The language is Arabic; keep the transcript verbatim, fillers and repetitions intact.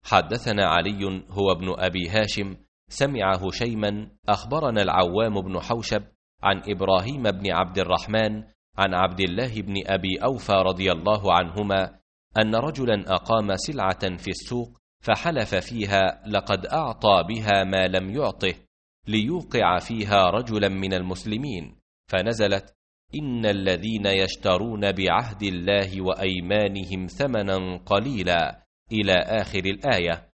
حدثنا علي هو ابن أبي هاشم سمع هشيما أخبرنا العوام بن حوشب عن إبراهيم بن عبد الرحمن عن عبد الله بن أبي أوفى رضي الله عنهما أن رجلا أقام سلعة في السوق فحلف فيها لقد أعطى بها ما لم يعطه ليوقع فيها رجلا من المسلمين، فنزلت: إن الذين يشترون بعهد الله وأيمانهم ثمنا قليلا إلى آخر الآية.